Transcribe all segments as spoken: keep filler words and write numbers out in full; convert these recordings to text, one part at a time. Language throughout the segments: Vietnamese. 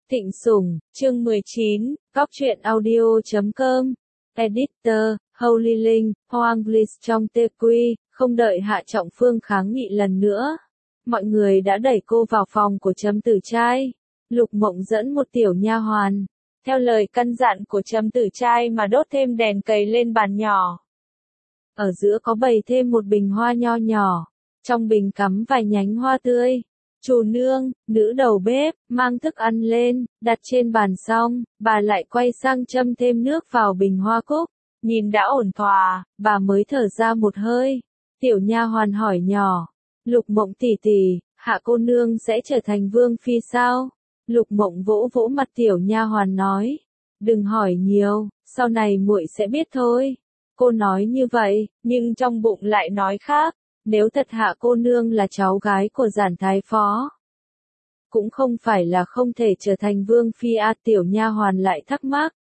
Thịnh Sủng, chương mười chín, Cóc truyện audio chấm com, Editor, Holy Linh, Hoanglish trong tê quy, không đợi Hạ Trọng Phương kháng nghị lần nữa. Mọi người đã đẩy cô vào phòng của Trầm Tử Trai. Lục Mộng dẫn một tiểu nha hoàn, theo lời căn dặn của Trầm Tử Trai mà đốt thêm đèn cầy lên bàn nhỏ. Ở giữa có bày thêm một bình hoa nho nhỏ, trong bình cắm vài nhánh hoa tươi. Chủ nương, nữ đầu bếp, mang thức ăn lên, đặt trên bàn xong, bà lại quay sang châm thêm nước vào bình hoa cúc. Nhìn đã ổn thỏa, bà mới thở ra một hơi. Tiểu nha hoàn hỏi nhỏ, Lục Mộng tỷ tỷ, Hạ cô nương sẽ trở thành vương phi sao? Lục Mộng vỗ vỗ mặt tiểu nha hoàn nói, đừng hỏi nhiều, sau này muội sẽ biết thôi. Cô nói như vậy, nhưng trong bụng lại nói khác. Nếu thật Hạ cô nương là cháu gái của Giản thái phó, cũng không phải là không thể trở thành vương phi a. Tiểu nha hoàn lại thắc mắc.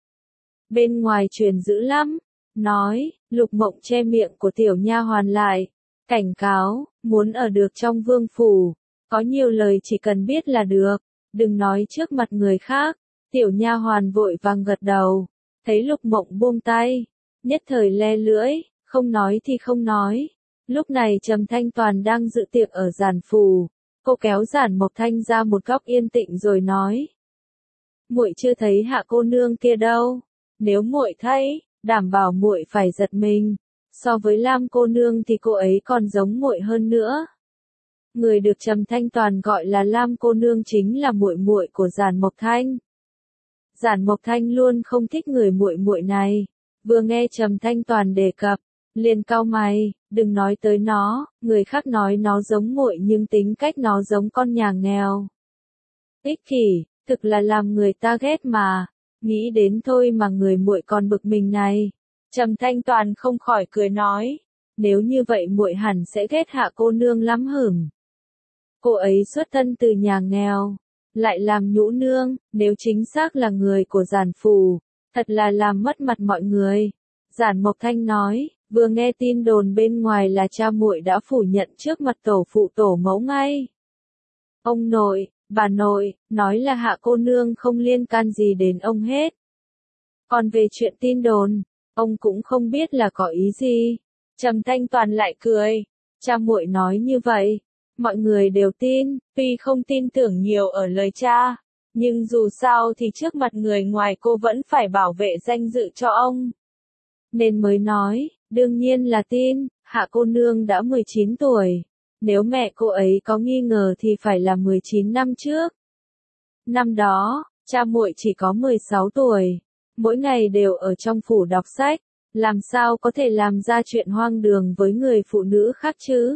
Bên ngoài truyền dữ lắm, nói. Lục Mộng che miệng của tiểu nha hoàn lại, cảnh cáo, muốn ở được trong vương phủ, có nhiều lời chỉ cần biết là được, đừng nói trước mặt người khác. Tiểu nha hoàn vội vàng gật đầu, thấy Lục Mộng buông tay, nhất thời le lưỡi, không nói thì không nói. Lúc này Trầm Thanh Toàn đang dự tiệc ở Giản phủ, cô kéo Giản Mộc Thanh ra một góc yên tĩnh rồi nói: "Muội chưa thấy Hạ cô nương kia đâu, nếu muội thấy, đảm bảo muội phải giật mình, so với Lam cô nương thì cô ấy còn giống muội hơn nữa." Người được Trầm Thanh Toàn gọi là Lam cô nương chính là muội muội của Giản Mộc Thanh. Giản Mộc Thanh luôn không thích người muội muội này, vừa nghe Trầm Thanh Toàn đề cập, liền cau mày, đừng nói tới nó, người khác nói nó giống muội nhưng tính cách nó giống con nhà nghèo. Ích kỷ, thực là làm người ta ghét mà, nghĩ đến thôi mà người muội còn bực mình này. Trầm Thanh Toàn không khỏi cười nói, nếu như vậy muội hẳn sẽ ghét Hạ cô nương lắm hửng. Cô ấy xuất thân từ nhà nghèo, lại làm nhũ nương, nếu chính xác là người của Giản phủ, thật là làm mất mặt mọi người. Giản Mộc Thanh nói, vừa nghe tin đồn bên ngoài là cha muội đã phủ nhận trước mặt tổ phụ tổ mẫu ngay. Ông nội, bà nội, nói là Hạ cô nương không liên can gì đến ông hết. Còn về chuyện tin đồn, ông cũng không biết là có ý gì. Trầm Thanh Toàn lại cười, cha muội nói như vậy, mọi người đều tin, tuy không tin tưởng nhiều ở lời cha, nhưng dù sao thì trước mặt người ngoài cô vẫn phải bảo vệ danh dự cho ông. Nên mới nói, đương nhiên là tin, Hạ cô nương đã mười chín tuổi, nếu mẹ cô ấy có nghi ngờ thì phải là mười chín năm trước. Năm đó, cha muội chỉ có mười sáu tuổi, mỗi ngày đều ở trong phủ đọc sách, làm sao có thể làm ra chuyện hoang đường với người phụ nữ khác chứ?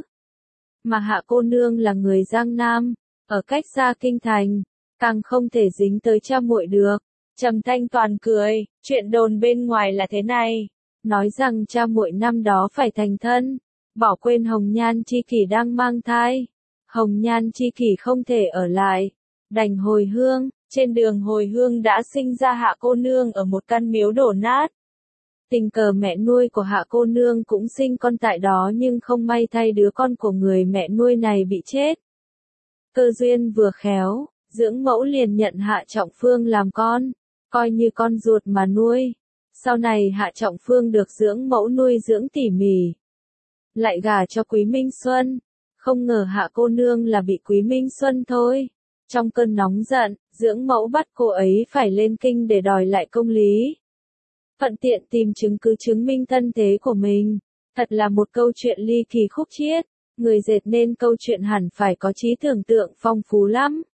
Mà Hạ cô nương là người Giang Nam, ở cách xa kinh thành, càng không thể dính tới cha muội được. Trầm Thanh Toàn cười, chuyện đồn bên ngoài là thế này, nói rằng cha muội năm đó phải thành thân, bỏ quên Hồng Nhan Chi Kỷ đang mang thai. Hồng Nhan Chi Kỷ không thể ở lại, đành hồi hương, trên đường hồi hương đã sinh ra Hạ cô nương ở một căn miếu đổ nát. Tình cờ mẹ nuôi của Hạ cô nương cũng sinh con tại đó nhưng không may thay đứa con của người mẹ nuôi này bị chết. Cơ duyên vừa khéo, dưỡng mẫu liền nhận Hạ Trọng Phương làm con, coi như con ruột mà nuôi. Sau này Hạ Trọng Phương được dưỡng mẫu nuôi dưỡng tỉ mỉ, lại gả cho Quý Minh Xuân. Không ngờ Hạ cô nương là bị Quý Minh Xuân thôi. Trong cơn nóng giận, dưỡng mẫu bắt cô ấy phải lên kinh để đòi lại công lý. Thuận tiện tìm chứng cứ chứng minh thân thế của mình. Thật là một câu chuyện ly kỳ khúc chiết. Người dệt nên câu chuyện hẳn phải có trí tưởng tượng phong phú lắm.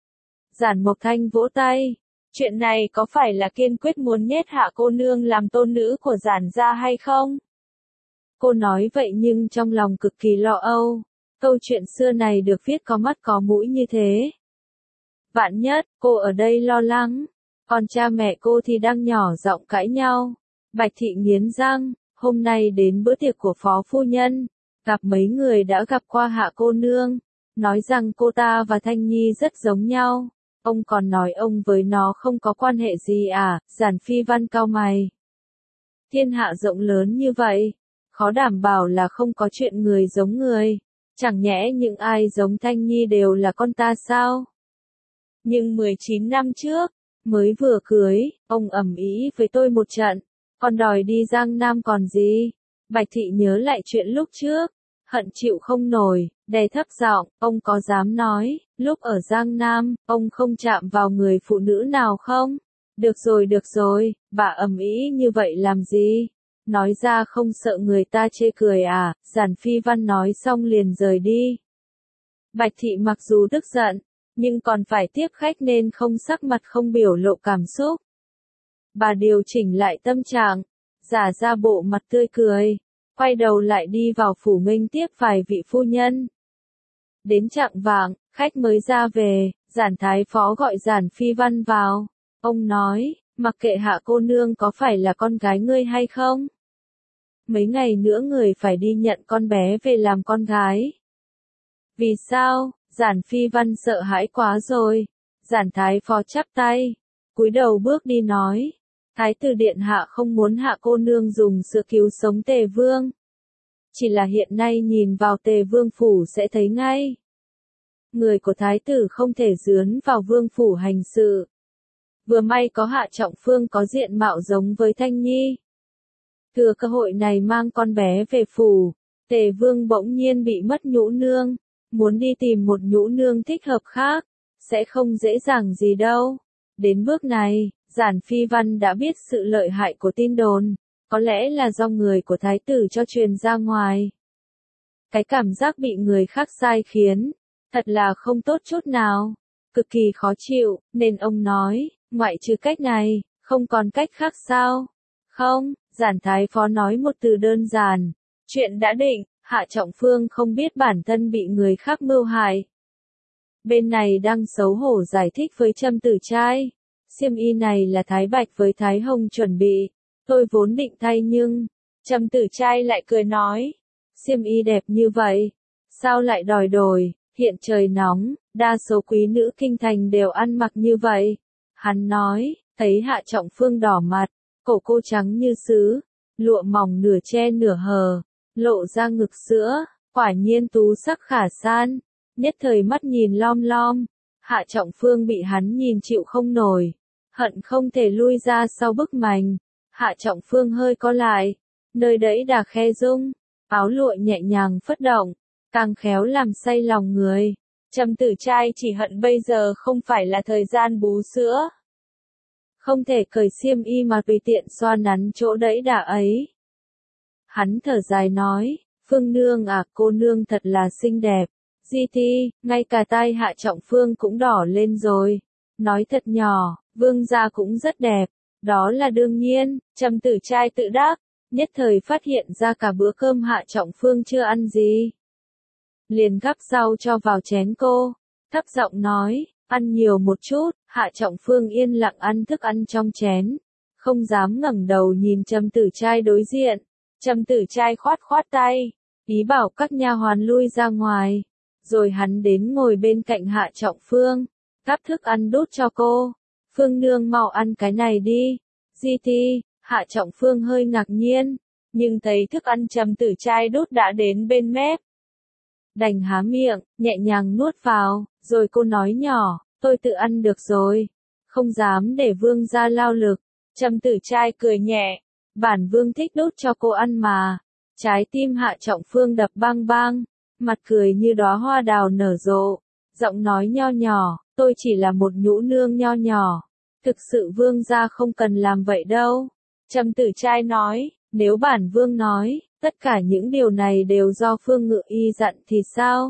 Giản Mộc Thanh vỗ tay. Chuyện này có phải là kiên quyết muốn nhét Hạ cô nương làm tôn nữ của Giản gia hay không? Cô nói vậy nhưng trong lòng cực kỳ lo âu. Câu chuyện xưa này được viết có mắt có mũi như thế. Vạn nhất, cô ở đây lo lắng. Còn cha mẹ cô thì đang nhỏ giọng cãi nhau. Bạch Thị nghiến răng, hôm nay đến bữa tiệc của phó phu nhân, gặp mấy người đã gặp qua Hạ cô nương, nói rằng cô ta và Thanh Nhi rất giống nhau. Ông còn nói ông với nó không có quan hệ gì à? Giản Phi Văn cau mày. Thiên hạ rộng lớn như vậy, khó đảm bảo là không có chuyện người giống người. Chẳng nhẽ những ai giống Thanh Nhi đều là con ta sao? Nhưng mười chín năm trước, mới vừa cưới, ông ầm ĩ với tôi một trận, còn đòi đi Giang Nam còn gì. Bạch Thị nhớ lại chuyện lúc trước, hận chịu không nổi, đè thấp giọng, ông có dám nói, lúc ở Giang Nam, ông không chạm vào người phụ nữ nào không? Được rồi được rồi, bà ầm ĩ như vậy làm gì? Nói ra không sợ người ta chê cười à? Giản Phi Văn nói xong liền rời đi. Bạch Thị mặc dù tức giận, nhưng còn phải tiếp khách nên không sắc mặt không biểu lộ cảm xúc. Bà điều chỉnh lại tâm trạng, giả ra bộ mặt tươi cười, quay đầu lại đi vào phủ nghênh tiếp vài vị phu nhân. Đến chạng vạng, khách mới ra về, Giản Thái Phó gọi Giản Phi Văn vào. Ông nói, mặc kệ Hạ cô nương có phải là con gái ngươi hay không? Mấy ngày nữa người phải đi nhận con bé về làm con gái. Vì sao? Giản Phi Văn sợ hãi quá rồi. Giản Thái Phó chắp tay, cúi đầu bước đi nói, Thái tử điện hạ không muốn Hạ cô nương dùng sự cứu sống Tề Vương. Chỉ là hiện nay nhìn vào Tề Vương phủ sẽ thấy ngay. Người của Thái tử không thể dướn vào Vương phủ hành sự. Vừa may có Hạ Trọng Phương có diện mạo giống với Thanh Nhi. Thừa cơ hội này mang con bé về phủ, Tề Vương bỗng nhiên bị mất nhũ nương, muốn đi tìm một nhũ nương thích hợp khác, sẽ không dễ dàng gì đâu. Đến bước này, Giản Phi Văn đã biết sự lợi hại của tin đồn, có lẽ là do người của Thái tử cho truyền ra ngoài. Cái cảm giác bị người khác sai khiến, thật là không tốt chút nào, cực kỳ khó chịu, nên ông nói, ngoại trừ cách này, không còn cách khác sao? Không, Giản Thái Phó nói một từ đơn giản, chuyện đã định, Hạ Trọng Phương không biết bản thân bị người khác mưu hại. Bên này đang xấu hổ giải thích với Trâm Tử Trai, xiêm y này là Thái Bạch với Thái Hồng chuẩn bị, tôi vốn định thay nhưng, Trâm Tử Trai lại cười nói, xiêm y đẹp như vậy, sao lại đòi đổi, hiện trời nóng, đa số quý nữ kinh thành đều ăn mặc như vậy. Hắn nói, thấy Hạ Trọng Phương đỏ mặt, cổ cô trắng như sứ, lụa mỏng nửa che nửa hờ, lộ ra ngực sữa, quả nhiên tú sắc khả san, nhất thời mắt nhìn lom lom. Hạ Trọng Phương bị hắn nhìn chịu không nổi, hận không thể lui ra sau bức mành. Hạ Trọng Phương hơi co lại, nơi đẫy đà khe rung, áo lụa nhẹ nhàng phất động, càng khéo làm say lòng người. Trâm Tử Trai chỉ hận bây giờ không phải là thời gian bú sữa. Không thể cởi xiêm y mà tùy tiện xoa nắn chỗ đẫy đà ấy. Hắn thở dài nói, Phương nương à, cô nương thật là xinh đẹp. Di Ti, ngay cả tai Hạ Trọng Phương cũng đỏ lên rồi. Nói thật nhỏ, vương gia cũng rất đẹp. Đó là đương nhiên, Trâm Tử Trai tự đáp, nhất thời phát hiện ra cả bữa cơm Hạ Trọng Phương chưa ăn gì. Liền gắp rau cho vào chén cô, thấp giọng nói, ăn nhiều một chút. Hạ Trọng Phương yên lặng ăn thức ăn trong chén, không dám ngẩng đầu nhìn Trâm Tử Trai đối diện. Trâm Tử Trai khoát khoát tay, ý bảo các nha hoàn lui ra ngoài. Rồi hắn đến ngồi bên cạnh Hạ Trọng Phương, gắp thức ăn đút cho cô. Phương nương mau ăn cái này đi. Di Ti, Hạ Trọng Phương hơi ngạc nhiên, nhưng thấy thức ăn Trâm Tử Trai đút đã đến bên mép. Đành há miệng, nhẹ nhàng nuốt vào, rồi cô nói nhỏ, tôi tự ăn được rồi, không dám để vương gia lao lực. Trâm Tử Trai cười nhẹ, bản vương thích đút cho cô ăn mà. Trái tim Hạ Trọng Phương đập bang bang, mặt cười như đóa hoa đào nở rộ, giọng nói nho nhỏ, tôi chỉ là một nhũ nương nho nhỏ, thực sự vương gia không cần làm vậy đâu. Trâm Tử Trai nói, nếu bản vương nói, tất cả những điều này đều do Phương Ngự Y dặn thì sao?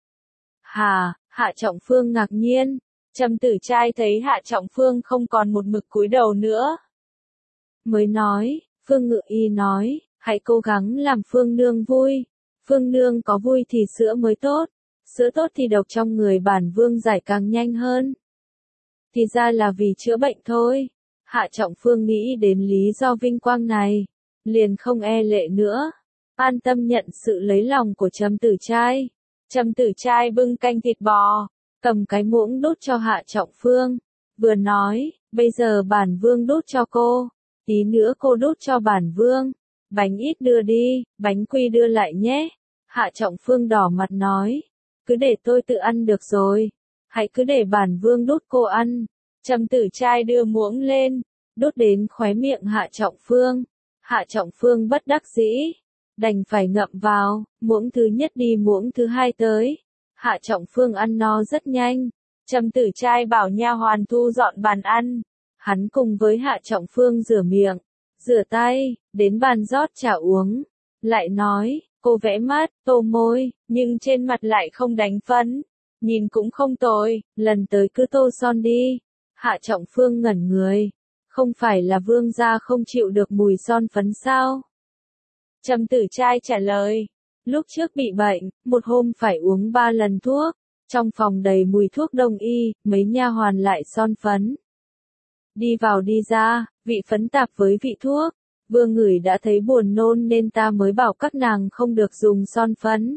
Hà, Hạ Trọng Phương ngạc nhiên, Trâm Tử Trai thấy Hạ Trọng Phương không còn một mực cúi đầu nữa. Mới nói, Phương Ngự Y nói, hãy cố gắng làm Phương nương vui. Phương nương có vui thì sữa mới tốt, sữa tốt thì độc trong người bản vương giải càng nhanh hơn. Thì ra là vì chữa bệnh thôi. Hạ Trọng Phương nghĩ đến lý do vinh quang này, liền không e lệ nữa, an tâm nhận sự lấy lòng của Trâm Tử Trai. Trâm Tử Trai bưng canh thịt bò, cầm cái muỗng đút cho Hạ Trọng Phương, vừa nói, bây giờ bản vương đút cho cô, tí nữa cô đút cho bản vương. Bánh ít đưa đi, bánh quy đưa lại nhé. Hạ Trọng Phương đỏ mặt nói, cứ để tôi tự ăn được rồi. hãy cứ để bản vương đút cô ăn. Trầm Tử Trai đưa muỗng lên, đút đến khóe miệng Hạ Trọng Phương. Hạ Trọng Phương bất đắc dĩ, đành phải ngậm vào, muỗng thứ nhất đi muỗng thứ hai tới. Hạ Trọng Phương ăn no rất nhanh. Trầm Tử Trai bảo nha hoàn thu dọn bàn ăn. Hắn cùng với Hạ Trọng Phương rửa miệng, rửa tay, đến bàn rót trà uống. Lại nói, cô vẽ mắt, tô môi, nhưng trên mặt lại không đánh phấn. Nhìn cũng không tồi, lần tới cứ tô son đi. Hạ Trọng Phương ngẩn người. Không phải là vương gia không chịu được mùi son phấn sao? Trầm Tử Trai trả lời. Lúc trước bị bệnh, một hôm phải uống ba lần thuốc. Trong phòng đầy mùi thuốc đông y, mấy nha hoàn lại son phấn. Đi vào đi ra, vị phấn tạp với vị thuốc. Vương ngửi đã thấy buồn nôn nên ta mới bảo các nàng không được dùng son phấn.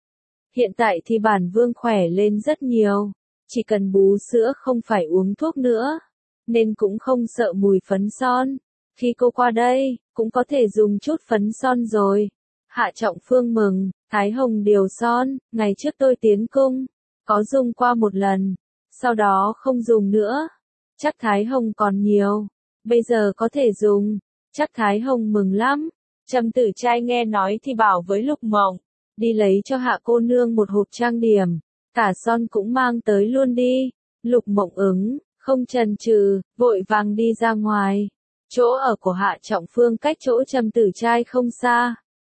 Hiện tại thì bản vương khỏe lên rất nhiều. Chỉ cần bú sữa không phải uống thuốc nữa. Nên cũng không sợ mùi phấn son. Khi cô qua đây, cũng có thể dùng chút phấn son rồi. Hạ Trọng Phương mừng, Thái Hồng điều son, ngày trước tôi tiến cung. Có dùng qua một lần. Sau đó không dùng nữa. Chắc Thái Hồng còn nhiều. Bây giờ có thể dùng. Chắc Thái Hồng mừng lắm. Trầm Tử Trai nghe nói thì bảo với Lục Mộng. Đi lấy cho Hạ cô nương một hộp trang điểm. Cả son cũng mang tới luôn đi. Lục Mộng ứng, không chần chừ, vội vàng đi ra ngoài. Chỗ ở của Hạ Trọng Phương cách chỗ Trầm Tử Trai không xa.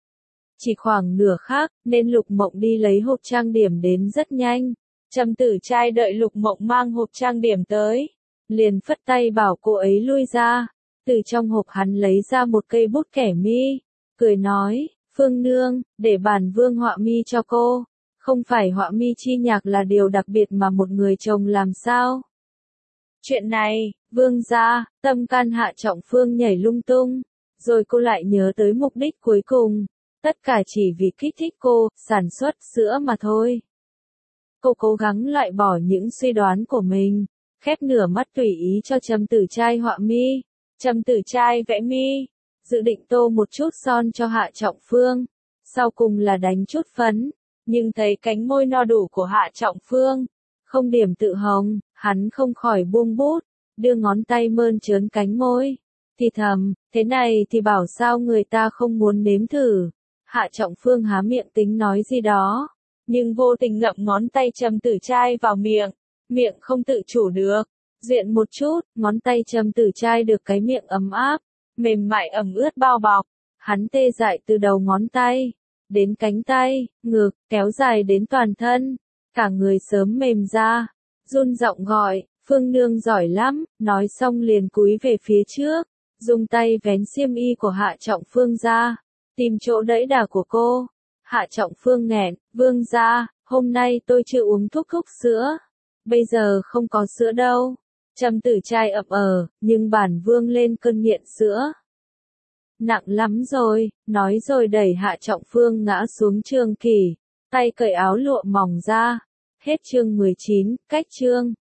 Chỉ khoảng nửa khắc, nên Lục Mộng đi lấy hộp trang điểm đến rất nhanh. Trầm Tử Trai đợi Lục Mộng mang hộp trang điểm tới. Liền phất tay bảo cô ấy lui ra. Từ trong hộp hắn lấy ra một cây bút kẻ mi. Cười nói, Phương nương, để bản vương họa mi cho cô. Không phải họa mi chi nhạc là điều đặc biệt mà một người chồng làm sao? Chuyện này, vương gia, tâm can Hạ Trọng Phương nhảy lung tung. Rồi cô lại nhớ tới mục đích cuối cùng. Tất cả chỉ vì kích thích cô, sản xuất sữa mà thôi. Cô cố gắng loại bỏ những suy đoán của mình. Khép nửa mắt tùy ý cho Trầm Tử Trai họa mi. Trầm Tử Trai vẽ mi. Dự định tô một chút son cho Hạ Trọng Phương. Sau cùng là đánh chút phấn. Nhưng thấy cánh môi no đủ của Hạ Trọng Phương. Không điểm tự hồng, hắn không khỏi buông bút. Đưa ngón tay mơn trớn cánh môi. Thì thầm, thế này thì bảo sao người ta không muốn nếm thử. Hạ Trọng Phương há miệng tính nói gì đó. Nhưng vô tình ngậm ngón tay Trầm Tử Trai vào miệng. Miệng không tự chủ được. Diện một chút, ngón tay Trầm Tử Trai được cái miệng ấm áp. Mềm mại ẩm ướt bao bọc. Hắn tê dại từ đầu ngón tay. Đến cánh tay, ngực, kéo dài đến toàn thân. Cả người sớm mềm ra. Run giọng gọi, Phương nương giỏi lắm. Nói xong liền cúi về phía trước. Dùng tay vén xiêm y của Hạ Trọng Phương ra. Tìm chỗ đẫy đà của cô. Hạ Trọng Phương nghẹn, vương gia, hôm nay tôi chưa uống thuốc thúc sữa. Bây giờ không có sữa đâu. Trầm Tử Trai ậm ờ, nhưng bản vương lên cơn nghiện sữa. Nặng lắm rồi, nói rồi đẩy Hạ Trọng Phương ngã xuống trường kỷ. Tay cởi áo lụa mỏng ra. Hết chương mười chín, cách chương.